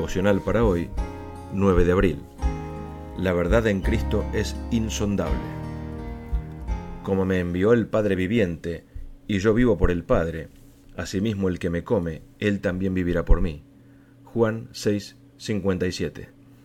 Devocional para hoy, 9 de abril. La verdad en Cristo es insondable. Como me envió el Padre viviente, y yo vivo por el Padre, asimismo el que me come, él también vivirá por mí. Juan 6:57.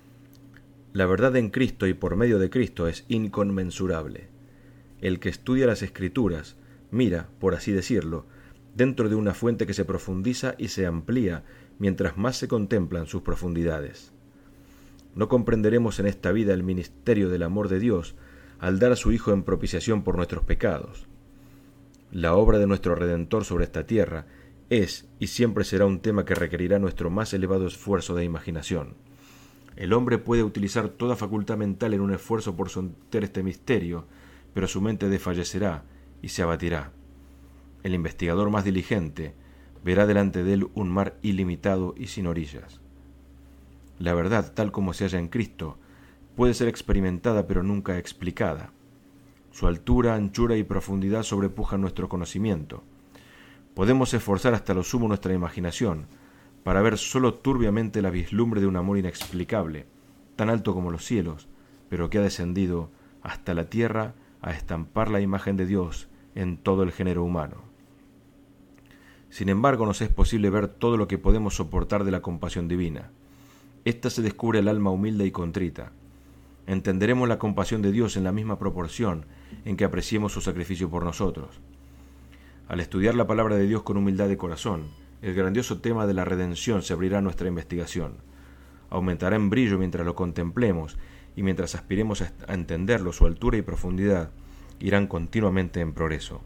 La verdad en Cristo y por medio de Cristo es inconmensurable. El que estudia las Escrituras mira, por así decirlo, dentro de una fuente que se profundiza y se amplía mientras más se contemplan sus profundidades. No comprenderemos en esta vida el misterio del amor de Dios al dar a su Hijo en propiciación por nuestros pecados. La obra de nuestro Redentor sobre esta tierra es y siempre será un tema que requerirá nuestro más elevado esfuerzo de imaginación. El hombre puede utilizar toda facultad mental en un esfuerzo por someter este misterio, pero su mente desfallecerá y se abatirá. El investigador más diligente verá delante de él un mar ilimitado y sin orillas. La verdad, tal como se halla en Cristo, puede ser experimentada pero nunca explicada. Su altura, anchura y profundidad sobrepujan nuestro conocimiento. Podemos esforzar hasta lo sumo nuestra imaginación para ver sólo turbiamente la vislumbre de un amor inexplicable, tan alto como los cielos, pero que ha descendido hasta la tierra a estampar la imagen de Dios en todo el género humano. Sin embargo, nos es posible ver todo lo que podemos soportar de la compasión divina. Esta se descubre al alma humilde y contrita. Entenderemos la compasión de Dios en la misma proporción en que apreciemos su sacrificio por nosotros. Al estudiar la palabra de Dios con humildad de corazón, el grandioso tema de la redención se abrirá a nuestra investigación. Aumentará en brillo mientras lo contemplemos, y mientras aspiremos a entenderlo, su altura y profundidad irán continuamente en progreso.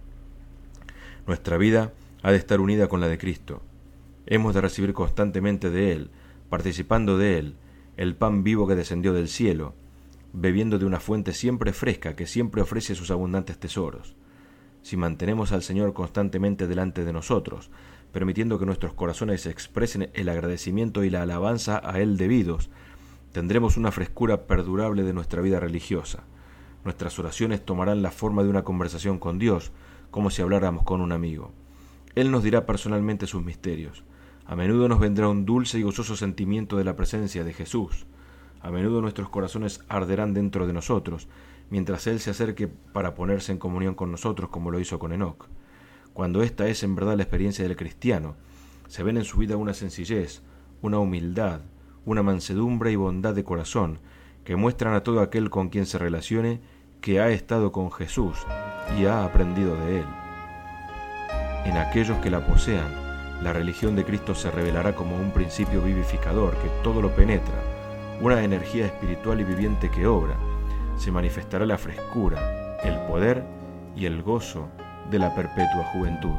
Nuestra vida ha de estar unida con la de Cristo. Hemos de recibir constantemente de Él, participando de Él, el pan vivo que descendió del cielo, bebiendo de una fuente siempre fresca que siempre ofrece sus abundantes tesoros. Si mantenemos al Señor constantemente delante de nosotros, permitiendo que nuestros corazones expresen el agradecimiento y la alabanza a Él debidos, tendremos una frescura perdurable de nuestra vida religiosa. Nuestras oraciones tomarán la forma de una conversación con Dios, como si habláramos con un amigo. Él nos dirá personalmente sus misterios. A menudo nos vendrá un dulce y gozoso sentimiento de la presencia de Jesús. A menudo nuestros corazones arderán dentro de nosotros, mientras Él se acerque para ponerse en comunión con nosotros, como lo hizo con Enoc. Cuando esta es en verdad la experiencia del cristiano, se ven en su vida una sencillez, una humildad, una mansedumbre y bondad de corazón, que muestran a todo aquel con quien se relacione que ha estado con Jesús y ha aprendido de Él. En aquellos que la posean, la religión de Cristo se revelará como un principio vivificador que todo lo penetra, una energía espiritual y viviente que obra. Se manifestará la frescura, el poder y el gozo de la perpetua juventud.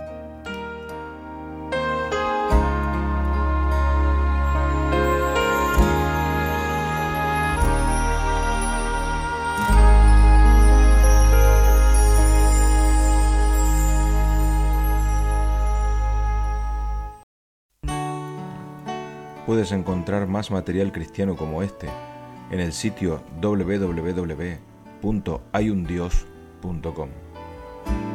Puedes encontrar más material cristiano como este en el sitio www.hayundios.com.